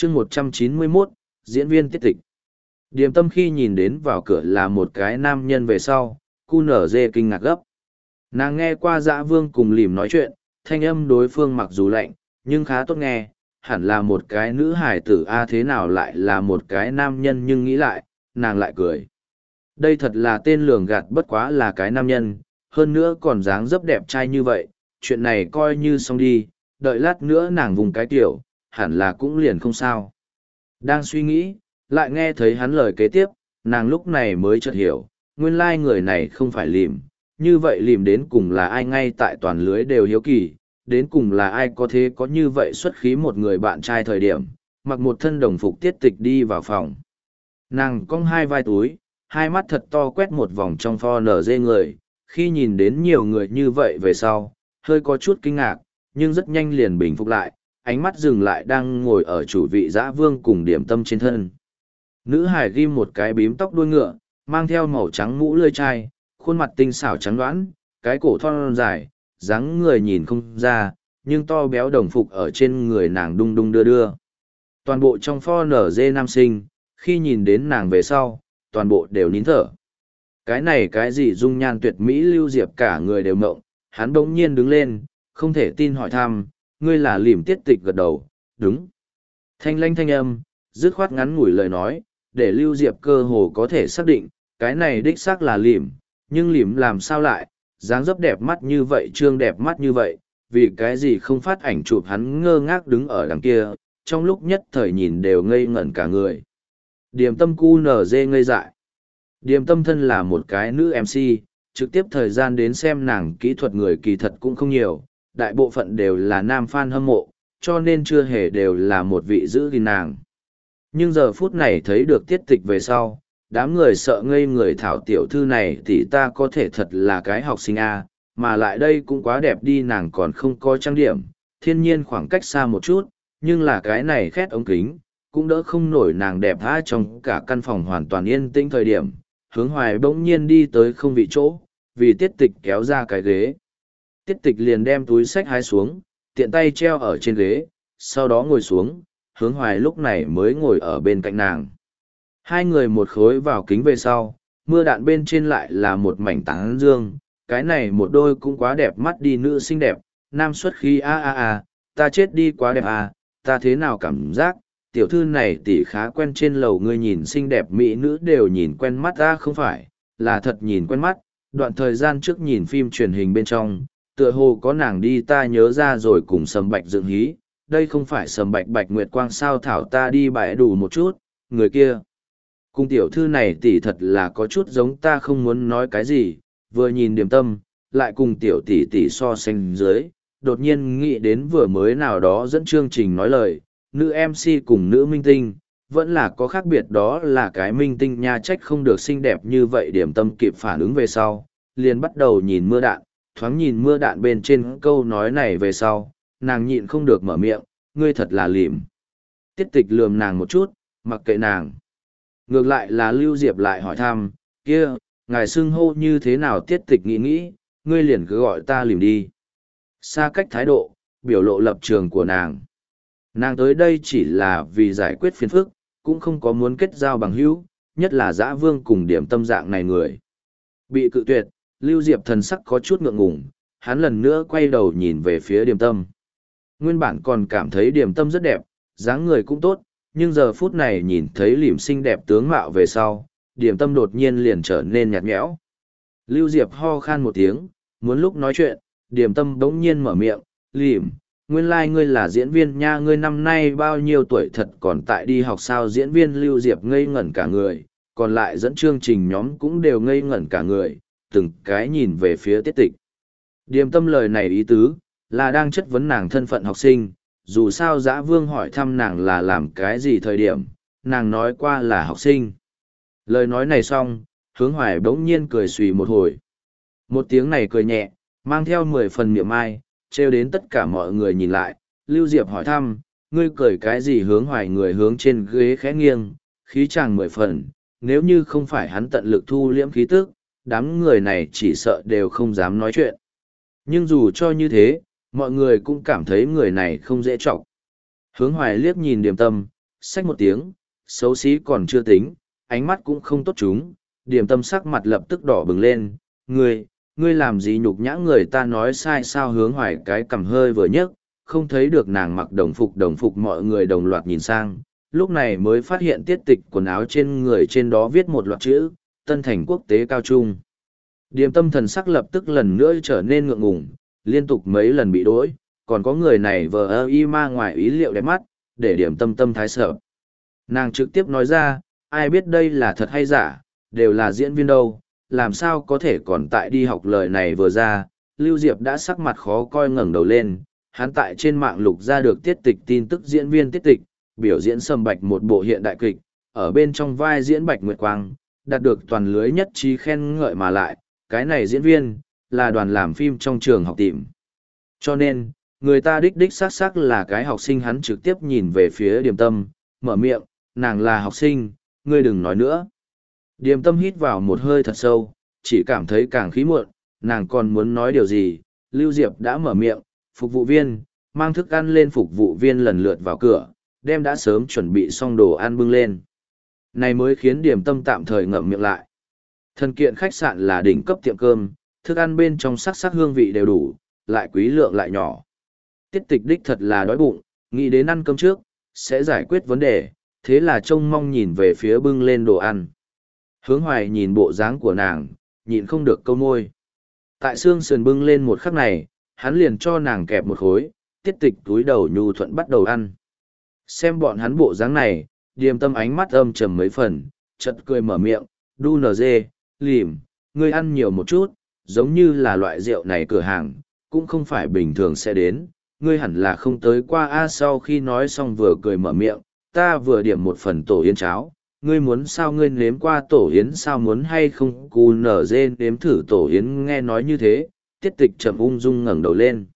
chương 191, diễn viên tiết tịch. Điềm tâm khi nhìn đến vào cửa là một cái nam nhân về sau, cu nở dê kinh ngạc gấp. Nàng nghe qua Dã Vương cùng Lìm nói chuyện, thanh âm đối phương mặc dù lạnh, nhưng khá tốt nghe, hẳn là một cái nữ hải tử a thế nào lại là một cái nam nhân, nhưng nghĩ lại, nàng lại cười. Đây thật là tên lường gạt, bất quá là cái nam nhân, hơn nữa còn dáng dấp đẹp trai như vậy, chuyện này coi như xong đi, đợi lát nữa nàng vùng cái tiểu, hẳn là cũng liền không sao. Đang suy nghĩ, lại nghe thấy hắn lời kế tiếp, nàng lúc này mới chợt hiểu, nguyên lai người này không phải Lìm, như vậy Lìm đến cùng là ai, ngay tại toàn lưới đều hiếu kỳ, đến cùng là ai có thế có như vậy xuất khí một người bạn trai thời điểm, mặc một thân đồng phục tiết tịch đi vào phòng. Nàng cong hai vai túi, hai mắt thật to quét một vòng trong pho nở dê người, khi nhìn đến nhiều người như vậy về sau, hơi có chút kinh ngạc, nhưng rất nhanh liền bình phục lại, ánh mắt dừng lại đang ngồi ở chủ vị Dã Vương cùng Điểm Tâm trên thân. Nữ hải ghim một cái bím tóc đuôi ngựa, mang theo màu trắng mũ lưỡi chai, khuôn mặt tinh xảo trắng đoán, cái cổ thon dài, dáng người nhìn không ra, nhưng to béo đồng phục ở trên người nàng đung đung đưa đưa. Toàn bộ trong pho nở dê nam sinh, khi nhìn đến nàng về sau, toàn bộ đều nín thở. Cái này cái gì dung nhan tuyệt mỹ Lưu Diệp cả người đều mộng, hắn bỗng nhiên đứng lên, không thể tin hỏi thăm, ngươi là Lìm tiết tịch, gật đầu, đúng. Thanh lanh thanh âm, dứt khoát ngắn ngủi lời nói, để Lưu Diệp cơ hồ có thể xác định, cái này đích xác là Lìm, nhưng Lìm làm sao lại, dáng dấp đẹp mắt như vậy, trương đẹp mắt như vậy, vì cái gì không phát ảnh chụp, hắn ngơ ngác đứng ở đằng kia, trong lúc nhất thời nhìn đều ngây ngẩn cả người. Điềm tâm cu nở dê ngây dại. Điềm tâm thân là một cái nữ MC, trực tiếp thời gian đến xem nàng kỹ thuật người kỳ thật cũng không nhiều, đại bộ phận đều là nam fan hâm mộ, cho nên chưa hề đều là một vị giữ gìn nàng. Nhưng giờ phút này thấy được tiết tịch về sau, đám người sợ ngây người, thảo tiểu thư này thì ta có thể thật là cái học sinh A, mà lại đây cũng quá đẹp đi, nàng còn không có trang điểm, thiên nhiên khoảng cách xa một chút, nhưng là cái này khét ống kính, cũng đỡ không nổi nàng đẹp tha. Trong cả căn phòng hoàn toàn yên tĩnh thời điểm, Hướng Hoài bỗng nhiên đi tới không vị chỗ, vì tiết tịch kéo ra cái ghế. Tiết tịch liền đem túi xách hái xuống, tiện tay treo ở trên ghế, sau đó ngồi xuống, Hướng Hoài lúc này mới ngồi ở bên cạnh nàng. Hai người một khối vào kính về sau, mưa đạn bên trên lại là một mảnh tán dương, cái này một đôi cũng quá đẹp mắt đi, nữ xinh đẹp, nam xuất khí ta chết đi, quá đẹp ta thế nào cảm giác, tiểu thư này tỷ khá quen, trên lầu ngươi nhìn xinh đẹp mỹ nữ đều nhìn quen mắt không phải, là thật nhìn quen mắt, đoạn thời gian trước nhìn phim truyền hình bên trong, tựa hồ có nàng đi, ta nhớ ra rồi, cùng Sầm Bạch dựng hí, đây không phải Sầm Bạch Bạch Nguyệt Quang sao, thảo ta đi bãi đủ một chút, người kia. Cùng tiểu thư này tỷ thật là có chút giống, ta không muốn nói cái gì, vừa nhìn Điềm tâm, lại cùng tiểu tỷ tỷ so sánh dưới, đột nhiên nghĩ đến vừa mới nào đó dẫn chương trình nói lời, nữ MC cùng nữ minh tinh, vẫn là có khác biệt, đó là cái minh tinh nha, trách không được xinh đẹp như vậy. Điềm tâm kịp phản ứng về sau, liền bắt đầu nhìn mưa đạn, thoáng nhìn mưa đạn bên trên câu nói này về sau, nàng nhịn không được mở miệng, ngươi thật là Lìm. Tiết tịch lườm nàng một chút, mặc kệ nàng. Ngược lại là Lưu Diệp lại hỏi thăm, kia, ngài xưng hô như thế nào? Tiết tịch nghĩ, ngươi liền cứ gọi ta Lìm đi. Xa cách thái độ, biểu lộ lập trường của nàng. Nàng tới đây chỉ là vì giải quyết phiền phức, cũng không có muốn kết giao bằng hữu, nhất là Dã Vương cùng Điểm tâm dạng này người. Bị cự tuyệt, Lưu Diệp thần sắc có chút ngượng ngùng, hắn lần nữa quay đầu nhìn về phía Điềm tâm. Nguyên bản còn cảm thấy Điềm tâm rất đẹp, dáng người cũng tốt, nhưng giờ phút này nhìn thấy Lìm xinh đẹp tướng mạo về sau, Điềm tâm đột nhiên liền trở nên nhạt nhẽo. Lưu Diệp ho khan một tiếng, muốn lúc nói chuyện, Điềm tâm bỗng nhiên mở miệng, Lìm, nguyên lai ngươi là diễn viên nha, ngươi năm nay bao nhiêu tuổi, thật còn tại đi học sao? Diễn viên. Lưu Diệp ngây ngẩn cả người, còn lại dẫn chương trình nhóm cũng đều ngây ngẩn cả người, từng cái nhìn về phía tiết tịch. Điềm tâm lời này ý tứ, là đang chất vấn nàng thân phận học sinh, dù sao Dã Vương hỏi thăm nàng là làm cái gì thời điểm, nàng nói qua là học sinh. Lời nói này xong, Hướng Hoài bỗng nhiên cười xùy một hồi. Một tiếng này cười nhẹ, mang theo 10 phần niệm ai, trêu đến tất cả mọi người nhìn lại. Lưu Diệp hỏi thăm, ngươi cười cái gì? Hướng Hoài người hướng trên ghế khẽ nghiêng, khí chàng 10 phần, nếu như không phải hắn tận lực thu liễm khí tức, đám người này chỉ sợ đều không dám nói chuyện. Nhưng dù cho như thế, mọi người cũng cảm thấy người này không dễ trọng. Hướng Hoài liếc nhìn Điềm tâm, Xách một tiếng, xấu xí còn chưa tính, ánh mắt cũng không tốt chúng, Điềm Tâm sắc mặt lập tức đỏ bừng lên, ngươi làm gì nhục nhã người ta nói sai sao? Hướng Hoài cái cằm hơi vừa nhấc, không thấy được nàng mặc đồng phục mọi người đồng loạt nhìn sang, lúc này mới phát hiện tiết tịch quần áo trên người trên đó viết một loạt chữ, Tân Thành Quốc tế Cao Trung. Điềm Tâm thần sắc lập tức lần nữa trở nên ngượng ngùng, liên tục mấy lần bị đỗi, còn có người này vờ ơ y ma ngoài ý liệu đẹp mắt, để Điềm Tâm tâm thái sợ. Nàng trực tiếp nói ra, ai biết đây là thật hay giả, đều là diễn viên đâu, làm sao có thể còn tại đi học. Lời này vừa ra, Lưu Diệp đã sắc mặt khó coi ngẩng đầu lên, hắn tại trên mạng lục ra được tiết tịch tin tức diễn viên tiết tịch, biểu diễn Sầm Bạch một bộ hiện đại kịch, ở bên trong vai diễn Bạch Nguyệt Quang, đạt được toàn lưới nhất trí khen ngợi mà lại, cái này diễn viên, là đoàn làm phim trong trường học tìm. Cho nên, người ta đích xác là cái học sinh. Hắn trực tiếp nhìn về phía Điềm Tâm, mở miệng, nàng là học sinh, ngươi đừng nói nữa. Điềm Tâm hít vào một hơi thật sâu, chỉ cảm thấy càng khí muộn, nàng còn muốn nói điều gì, Lưu Diệp đã mở miệng, phục vụ viên, mang thức ăn lên. Phục vụ viên lần lượt vào cửa, đem đã sớm chuẩn bị xong đồ ăn bưng lên. Này mới khiến Điềm Tâm tạm thời ngậm miệng lại. Thần Kiện khách sạn là đỉnh cấp tiệm cơm, thức ăn bên trong sắc hương vị đều đủ, lại quý lượng lại nhỏ. Tiết tịch đích thật là đói bụng, nghĩ đến ăn cơm trước, sẽ giải quyết vấn đề, thế là trông mong nhìn về phía bưng lên đồ ăn. Hướng Hoài nhìn bộ dáng của nàng, nhịn không được câu môi. Tại xương sườn bưng lên một khắc này, hắn liền cho nàng kẹp một khối, tiết tịch túi đầu nhu thuận bắt đầu ăn. Xem bọn hắn bộ dáng này, Điềm Tâm ánh mắt âm trầm mấy phần, chợt cười mở miệng, đu nờ dê, lìm, ngươi ăn nhiều một chút, giống như là loại rượu này cửa hàng, cũng không phải bình thường sẽ đến, ngươi hẳn là không tới qua a. Sau khi nói xong vừa cười mở miệng, ta vừa điểm một phần tổ yến cháo, ngươi muốn sao? Ngươi nếm qua tổ yến sao, muốn hay không? Cú nở dê nếm thử tổ yến. Nghe nói như thế, tiết tịch chậm ung dung ngẩng đầu lên.